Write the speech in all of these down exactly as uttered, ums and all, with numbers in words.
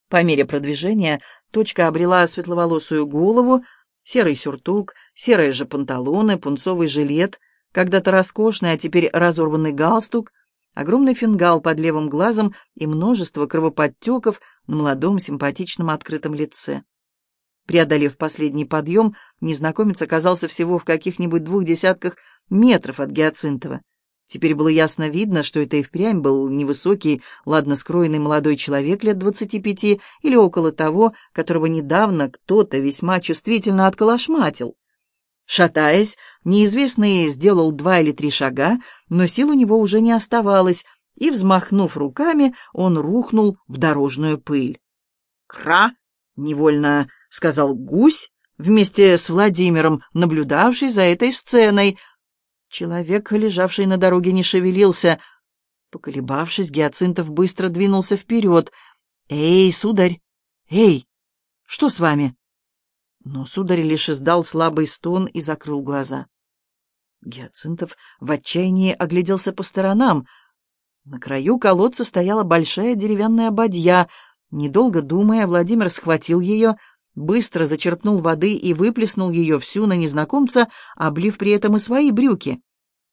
По мере продвижения точка обрела светловолосую голову, серый сюртук, серые же панталоны, пунцовый жилет, когда-то роскошный, а теперь разорванный галстук, огромный фингал под левым глазом и множество кровоподтеков на молодом симпатичном открытом лице. Преодолев последний подъем, незнакомец оказался всего в каких-нибудь двух десятках метров от Гиацинтова. Теперь было ясно видно, что это и впрямь был невысокий, ладно скроенный молодой человек лет двадцати пяти или около того, которого недавно кто-то весьма чувствительно отколошматил. Шатаясь, неизвестный сделал два или три шага, но сил у него уже не оставалось, и, взмахнув руками, он рухнул в дорожную пыль. «Кра!» — невольно сказал гусь, вместе с Владимиром, наблюдавший за этой сценой. Человек, лежавший на дороге, не шевелился. Поколебавшись, Гиацинтов быстро двинулся вперед. «Эй, сударь! Эй! Что с вами?» Но сударь лишь издал слабый стон и закрыл глаза. Гиацинтов в отчаянии огляделся по сторонам. На краю колодца стояла большая деревянная бадья. Недолго думая, Владимир схватил ее, быстро зачерпнул воды и выплеснул ее всю на незнакомца, облив при этом и свои брюки.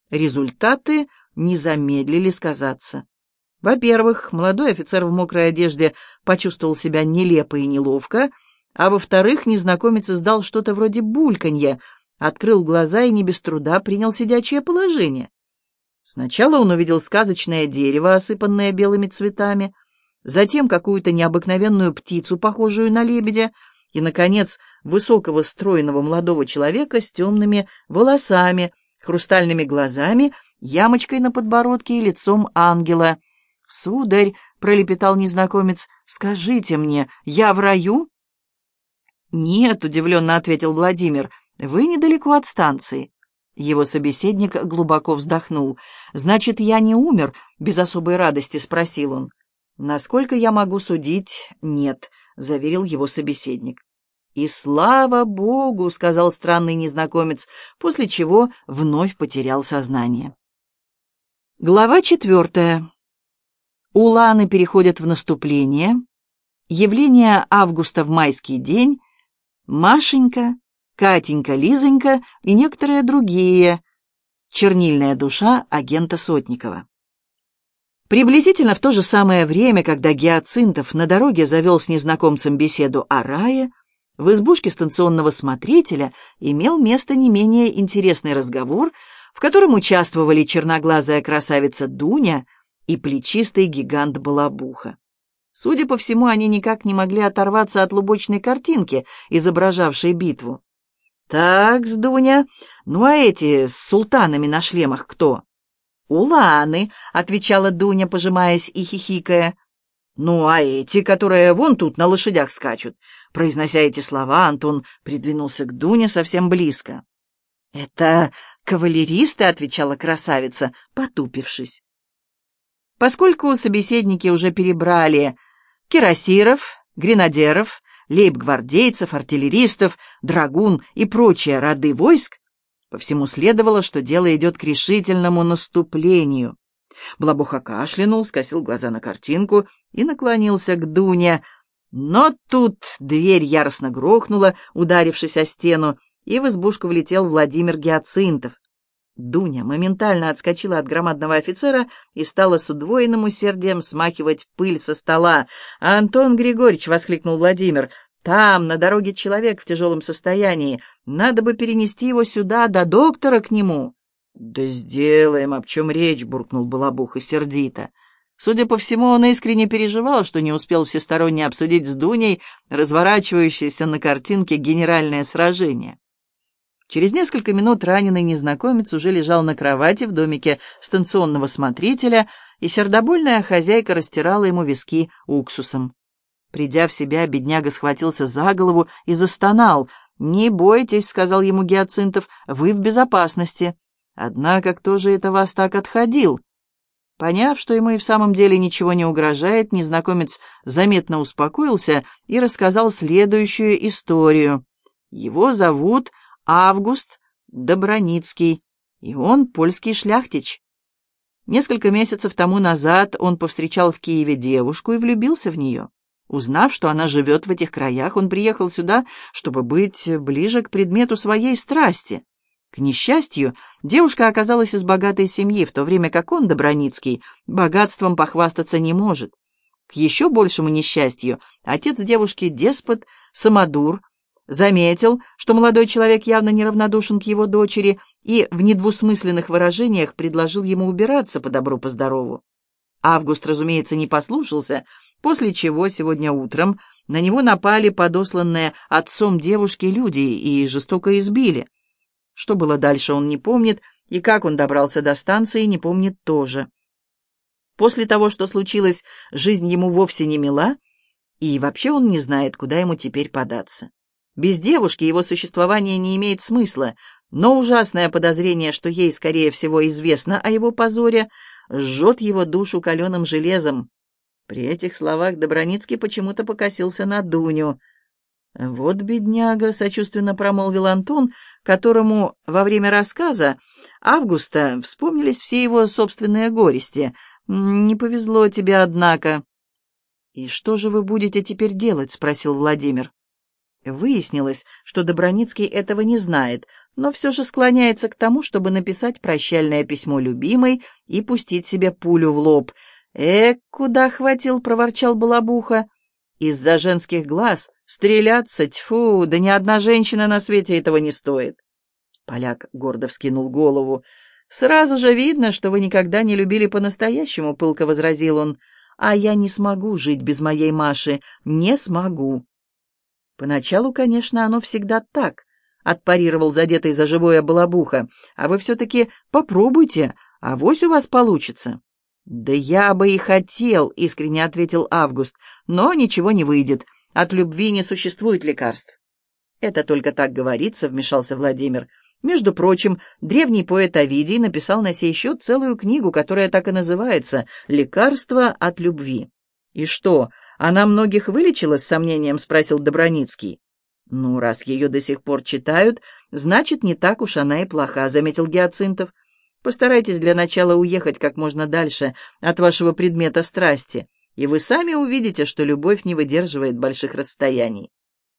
Результаты не замедлили сказаться. Во-первых, молодой офицер в мокрой одежде почувствовал себя нелепо и неловко, а во-вторых, незнакомец издал что-то вроде бульканья, открыл глаза и не без труда принял сидячее положение. Сначала он увидел сказочное дерево, осыпанное белыми цветами, затем какую-то необыкновенную птицу, похожую на лебедя, и, наконец, высокого стройного молодого человека с темными волосами, хрустальными глазами, ямочкой на подбородке и лицом ангела. «Сударь», — пролепетал незнакомец, — «скажите мне, я в раю?» «Нет», — удивленно ответил Владимир, — «вы недалеко от станции». Его собеседник глубоко вздохнул. «Значит, я не умер?» — без особой радости спросил он. «Насколько я могу судить, нет», — заверил его собеседник. «И слава Богу!» — сказал странный незнакомец, после чего вновь потерял сознание. Глава четвертая. Уланы переходят в наступление. Явление Августа в майский день. Машенька, Катенька, Лизонька и некоторые другие. Чернильная душа агента Сотникова. Приблизительно в то же самое время, когда Гиацинтов на дороге завел с незнакомцем беседу о рае, в избушке станционного смотрителя имел место не менее интересный разговор, в котором участвовали черноглазая красавица Дуня и плечистый гигант Балабуха. Судя по всему, они никак не могли оторваться от лубочной картинки, изображавшей битву. «Так-с, Дуня, ну а эти с султанами на шлемах кто?» «Уланы», — отвечала Дуня, пожимаясь и хихикая. «Ну, а эти, которые вон тут на лошадях скачут?» Произнося эти слова, Антон придвинулся к Дуне совсем близко. «Это кавалеристы», — отвечала красавица, потупившись. Поскольку собеседники уже перебрали кирасиров, гренадеров, лейб-гвардейцев, артиллеристов, драгун и прочие роды войск, по всему следовало, что дело идет к решительному наступлению. Балабуха кашлянул, скосил глаза на картинку и наклонился к Дуне. Но тут дверь яростно грохнула, ударившись о стену, и в избушку влетел Владимир Гиацинтов. Дуня моментально отскочила от громадного офицера и стала с удвоенным усердием смахивать пыль со стола. «Антон Григорьевич!» — воскликнул Владимир. «Там, на дороге, человек в тяжелом состоянии. Надо бы перенести его сюда, до доктора к нему». «Да сделаем, об чем речь», — буркнул Балабуха сердито. Судя по всему, он искренне переживал, что не успел всесторонне обсудить с Дуней разворачивающееся на картинке генеральное сражение. Через несколько минут раненый незнакомец уже лежал на кровати в домике станционного смотрителя, и сердобольная хозяйка растирала ему виски уксусом. Придя в себя, бедняга схватился за голову и застонал. «Не бойтесь», — сказал ему Гиацинтов, — «вы в безопасности». «Однако кто же это вас так отходил?» Поняв, что ему и в самом деле ничего не угрожает, незнакомец заметно успокоился и рассказал следующую историю. Его зовут Август Доброницкий, и он польский шляхтич. Несколько месяцев тому назад он повстречал в Киеве девушку и влюбился в нее. Узнав, что она живет в этих краях, он приехал сюда, чтобы быть ближе к предмету своей страсти. К несчастью, девушка оказалась из богатой семьи, в то время как он, Добраницкий, богатством похвастаться не может. К еще большему несчастью, отец девушки, деспот, самодур, заметил, что молодой человек явно неравнодушен к его дочери, и в недвусмысленных выражениях предложил ему убираться по добру по здорову. Август, разумеется, не послушался, после чего сегодня утром на него напали подосланные отцом девушки люди и жестоко избили. Что было дальше, он не помнит, и как он добрался до станции, не помнит тоже. После того, что случилось, жизнь ему вовсе не мила, и вообще он не знает, куда ему теперь податься. Без девушки его существование не имеет смысла, но ужасное подозрение, что ей, скорее всего, известно о его позоре, жжет его душу каленым железом. При этих словах Добраницкий почему-то покосился на Дуню. «Вот бедняга», — сочувственно промолвил Антон, которому во время рассказа Августа вспомнились все его собственные горести. «Не повезло тебе, однако». «И что же вы будете теперь делать?» — спросил Владимир. Выяснилось, что Добраницкий этого не знает, но все же склоняется к тому, чтобы написать прощальное письмо любимой и пустить себе пулю в лоб. «Эк, куда хватил!» — проворчал Балабуха. «Из-за женских глаз стреляться, тьфу, да ни одна женщина на свете этого не стоит». Поляк гордо вскинул голову. «Сразу же видно, что вы никогда не любили по-настоящему», — пылко возразил он. «А я не смогу жить без моей Маши, не смогу». «Поначалу, конечно, оно всегда так», — отпарировал задетый за живое Балабуха. «А вы все-таки попробуйте, авось у вас получится». «Да я бы и хотел», — искренне ответил Август, «но ничего не выйдет. От любви не существует лекарств». «Это только так говорится», — вмешался Владимир. «Между прочим, древний поэт Овидий написал на сей счет целую книгу, которая так и называется «Лекарство от любви». «И что, она многих вылечила?» — с сомнением спросил Добраницкий. «Ну, раз ее до сих пор читают, значит, не так уж она и плоха», — заметил Гиацинтов. «Постарайтесь для начала уехать как можно дальше от вашего предмета страсти, и вы сами увидите, что любовь не выдерживает больших расстояний».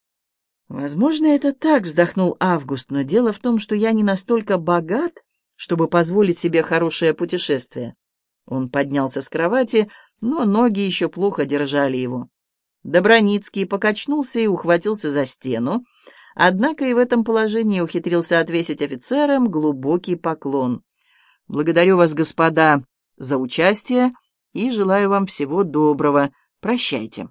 «Возможно, это так», — вздохнул Август, «но дело в том, что я не настолько богат, чтобы позволить себе хорошее путешествие». Он поднялся с кровати, но ноги еще плохо держали его. Добраницкий покачнулся и ухватился за стену, однако и в этом положении ухитрился отвесить офицерам глубокий поклон. «Благодарю вас, господа, за участие и желаю вам всего доброго. Прощайте».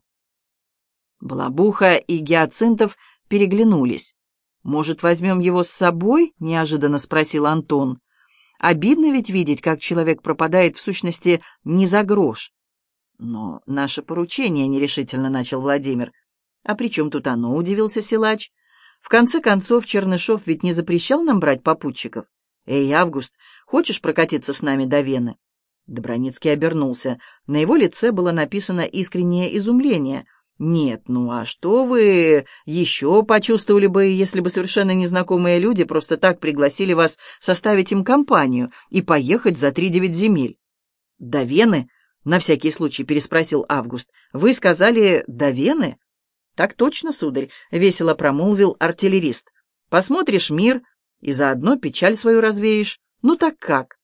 Балабуха и Гиацинтов переглянулись. «Может, возьмем его с собой?» — неожиданно спросил Антон. «Обидно ведь видеть, как человек пропадает в сущности не за грош». «Но наше поручение», — нерешительно начал Владимир. «А при чем тут оно?» — удивился силач. «В конце концов, Чернышов ведь не запрещал нам брать попутчиков. Эй, Август, хочешь прокатиться с нами до Вены?» Добраницкий обернулся. На его лице было написано искреннее изумление. «Нет, ну а что вы еще почувствовали бы, если бы совершенно незнакомые люди просто так пригласили вас составить им компанию и поехать за три-девять земель?» «До Вены?» — на всякий случай переспросил Август. «Вы сказали, до Вены?» «Так точно, сударь», — весело промолвил артиллерист. «Посмотришь мир и заодно печаль свою развеешь. Ну так как?»